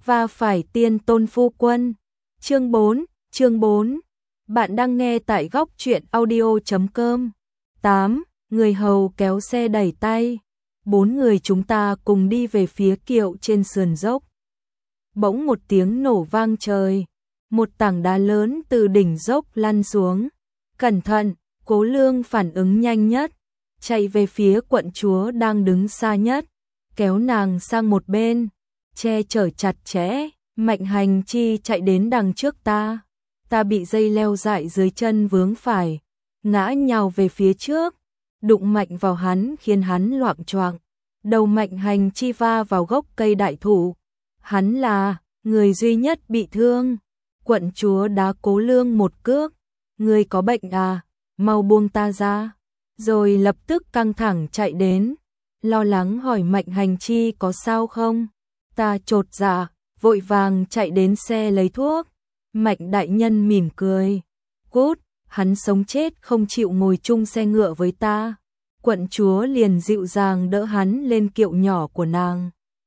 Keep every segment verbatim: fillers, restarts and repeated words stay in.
và phải tiên tôn phu quân. Chương bốn, chương bốn. Bạn đang nghe tại góc truyện audio chấm com. tám. Người hầu kéo xe đẩy tay. Bốn người chúng ta cùng đi về phía kiệu trên sườn dốc. Bỗng một tiếng nổ vang trời. Một tảng đá lớn từ đỉnh dốc lăn xuống. Cẩn thận, Cố Lương phản ứng nhanh nhất, chạy về phía quận chúa đang đứng xa nhất, kéo nàng sang một bên, che chở chặt chẽ. Mạnh Hành Chi chạy đến đằng trước ta, ta bị dây leo dại dưới chân vướng phải, ngã nhào về phía trước, đụng mạnh vào hắn khiến hắn loạng choạng. Đầu Mạnh Hành Chi va vào gốc cây đại thụ, hắn là người duy nhất bị thương. Quận chúa đá Cố Lương một cước, ngươi có bệnh à, mau buông ta ra. Rồi lập tức căng thẳng chạy đến, lo lắng hỏi Mạnh Hành Chi có sao không. Ta chột dạ, vội vàng chạy đến xe lấy thuốc. Mạnh đại nhân mỉm cười, cút, hắn sống chết không chịu ngồi chung xe ngựa với ta. Quận chúa liền dịu dàng đỡ hắn lên kiệu nhỏ của nàng.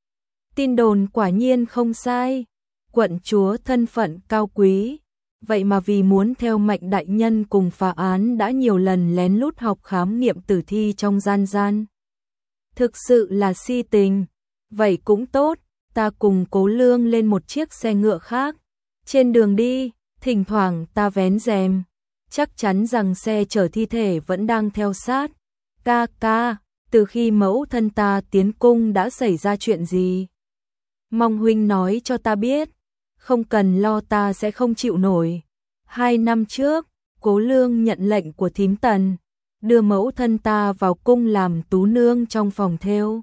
Tin đồn quả nhiên không sai, quận chúa thân phận cao quý, vậy mà vì muốn theo Mạnh đại nhân cùng phá án đã nhiều lần lén lút học khám nghiệm tử thi trong gian gian. Thực sự là si tình. Vậy cũng tốt, ta cùng Cố Lương lên một chiếc xe ngựa khác. Trên đường đi, thỉnh thoảng ta vén rèm, chắc chắn rằng xe chở thi thể vẫn đang theo sát. Ca ca, từ khi mẫu thân ta tiến cung đã xảy ra chuyện gì? Mong huynh nói cho ta biết, không cần lo, ta sẽ không chịu nổi. Hai năm trước, Cố Lương nhận lệnh của thím Tần, đưa mẫu thân ta vào cung làm tú nương trong phòng thêu.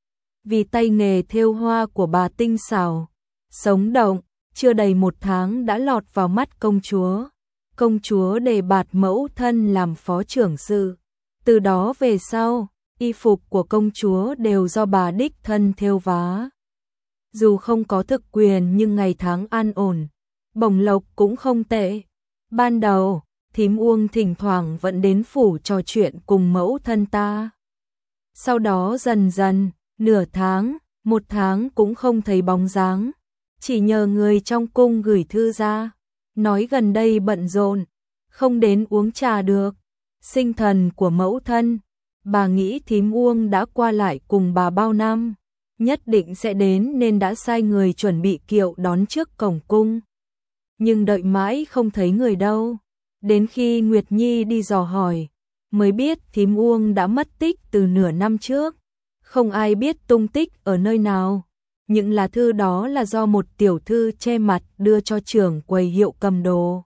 Vì tay nghề thêu hoa của bà tinh xảo, sống động, chưa đầy một tháng đã lọt vào mắt công chúa. Công chúa đề bạt mẫu thân làm phó trưởng sự. Từ đó về sau, y phục của công chúa đều do bà đích thân thêu vá. Dù không có thực quyền nhưng ngày tháng an ổn, bổng lộc cũng không tệ. Ban đầu, thím Uông thỉnh thoảng vẫn đến phủ trò chuyện cùng mẫu thân ta. Sau đó dần dần, nửa tháng, một tháng cũng không thấy bóng dáng. Chỉ nhờ người trong cung gửi thư ra, nói gần đây bận rộn, không đến uống trà được. Sinh thần của mẫu thân, bà nghĩ thím Uông đã qua lại cùng bà bao năm, nhất định sẽ đến nên đã sai người chuẩn bị kiệu đón trước cổng cung. Nhưng đợi mãi không thấy người đâu. Đến khi Nguyệt Nhi đi dò hỏi, mới biết thím Uông đã mất tích từ nửa năm trước. Không ai biết tung tích ở nơi nào. Những lá thư đó là do một tiểu thư che mặt đưa cho trưởng quầy hiệu cầm đồ.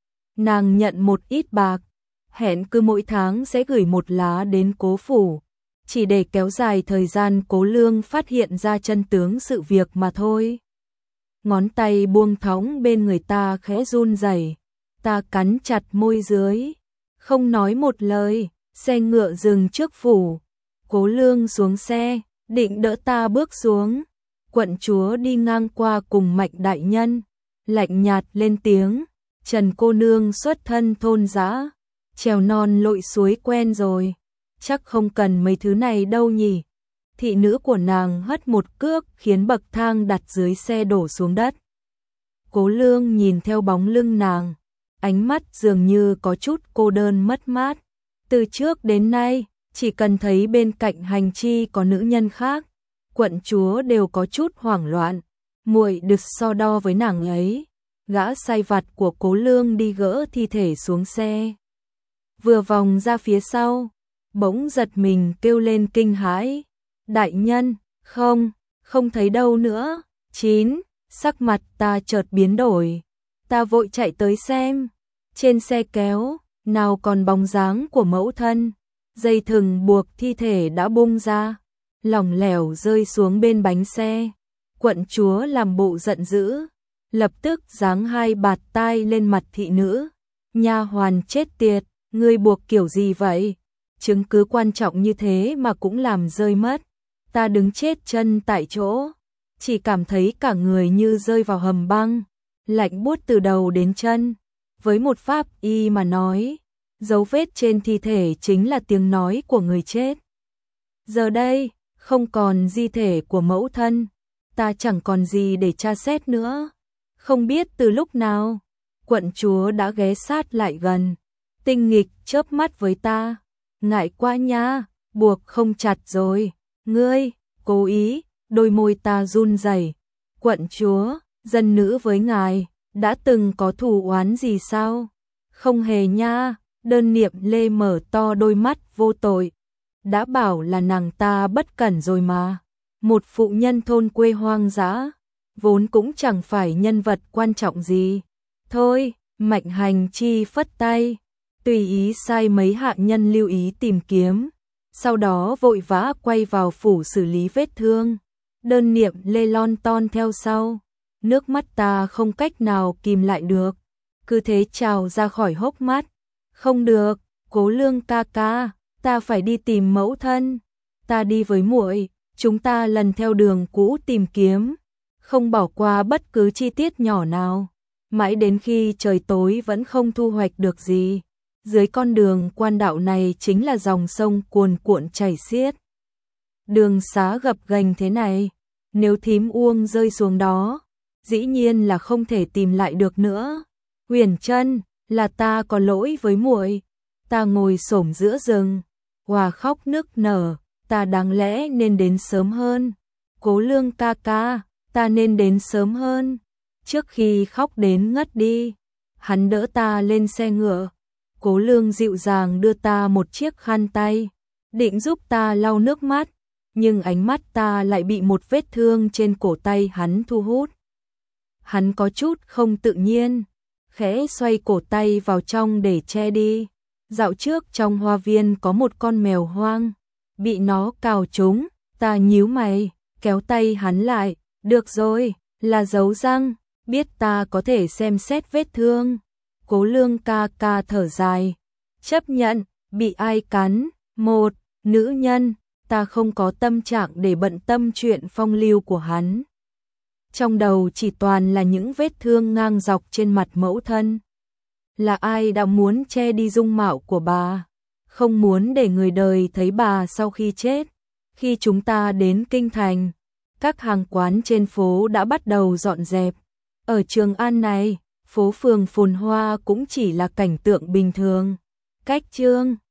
Nàng nhận một ít bạc, hẹn cứ mỗi tháng sẽ gửi một lá đến Cố phủ, chỉ để kéo dài thời gian Cố Lương phát hiện ra chân tướng sự việc mà thôi. Ngón tay buông thõng bên người ta khẽ run rẩy, ta cắn chặt môi dưới, không nói một lời. Xe ngựa dừng trước phủ, Cố Lương xuống xe, định đỡ ta bước xuống. Quận chúa đi ngang qua cùng Mạnh đại nhân, lạnh nhạt lên tiếng, Trần cô nương xuất thân thôn dã, trèo non lội suối quen rồi, chắc không cần mấy thứ này đâu nhỉ. Thị nữ của nàng hất một cước khiến bậc thang đặt dưới xe đổ xuống đất. Cố Lương nhìn theo bóng lưng nàng, ánh mắt dường như có chút cô đơn mất mát. Từ trước đến nay, chỉ cần thấy bên cạnh Hành Chi có nữ nhân khác, quận chúa đều có chút hoảng loạn. Muội được so đo với nàng ấy. Gã sai vặt của Cố Lương đi gỡ thi thể xuống xe, vừa vòng ra phía sau, bỗng giật mình kêu lên kinh hãi, đại nhân, không, không thấy đâu nữa. Chín, sắc mặt ta chợt biến đổi, ta vội chạy tới xem, trên xe kéo, nào còn bóng dáng của mẫu thân, dây thừng buộc thi thể đã bung ra, lỏng lẻo rơi xuống bên bánh xe. Quận chúa làm bộ giận dữ, lập tức giáng hai bạt tai lên mặt thị nữ, nha hoàn chết tiệt, ngươi buộc kiểu gì vậy? Chứng cứ quan trọng như thế mà cũng làm rơi mất. Ta đứng chết chân tại chỗ, chỉ cảm thấy cả người như rơi vào hầm băng, lạnh buốt từ đầu đến chân. Với một pháp y mà nói, dấu vết trên thi thể chính là tiếng nói của người chết. Giờ đây, không còn di thể của mẫu thân, ta chẳng còn gì để tra xét nữa. Không biết từ lúc nào, quận chúa đã ghé sát lại gần, tinh nghịch chớp mắt với ta. Ngại quá nha, buộc không chặt rồi. Ngươi, cố ý, đôi môi ta run rẩy. Quận chúa, dân nữ với ngài, đã từng có thù oán gì sao? Không hề nha, Đơn Niệm Lê mở to đôi mắt vô tội. Đã bảo là nàng ta bất cẩn rồi mà. Một phụ nhân thôn quê hoang dã, vốn cũng chẳng phải nhân vật quan trọng gì. Thôi, Mạnh Hành Chi phất tay, tùy ý sai mấy hạ nhân lưu ý tìm kiếm, sau đó vội vã quay vào phủ xử lý vết thương. Đơn Niệm Lê lon ton theo sau, nước mắt ta không cách nào kìm lại được, cứ thế trào ra khỏi hốc mắt. Không được, Cố Lương ca ca, ta phải đi tìm mẫu thân. Ta đi với muội, chúng ta lần theo đường cũ tìm kiếm, không bỏ qua bất cứ chi tiết nhỏ nào. Mãi đến khi trời tối vẫn không thu hoạch được gì. Dưới con đường quan đạo này chính là dòng sông cuồn cuộn chảy xiết. Đường xá gập ghềnh thế này, nếu thím Uông rơi xuống đó, dĩ nhiên là không thể tìm lại được nữa. Huyền Trân, là ta có lỗi với muội. Ta ngồi xổm giữa rừng, hòa khóc nức nở, ta đáng lẽ nên đến sớm hơn. Cố Lương ca ca, ta nên đến sớm hơn. Trước khi khóc đến ngất đi, hắn đỡ ta lên xe ngựa. Cố Lương dịu dàng đưa ta một chiếc khăn tay, định giúp ta lau nước mắt, nhưng ánh mắt ta lại bị một vết thương trên cổ tay hắn thu hút. Hắn có chút không tự nhiên, khẽ xoay cổ tay vào trong để che đi. Dạo trước trong hoa viên có một con mèo hoang, bị nó cào trúng, ta nhíu mày, kéo tay hắn lại, được rồi, là dấu răng, biết ta có thể xem xét vết thương. Cố Lương ca ca thở dài, chấp nhận, bị ai cắn, một, nữ nhân, ta không có tâm trạng để bận tâm chuyện phong lưu của hắn. Trong đầu chỉ toàn là những vết thương ngang dọc trên mặt mẫu thân. Là ai đã muốn che đi dung mạo của bà, không muốn để người đời thấy bà sau khi chết. Khi chúng ta đến Kinh Thành, các hàng quán trên phố đã bắt đầu dọn dẹp. Ở Trường An này, phố phường phồn hoa cũng chỉ là cảnh tượng bình thường. Cách chương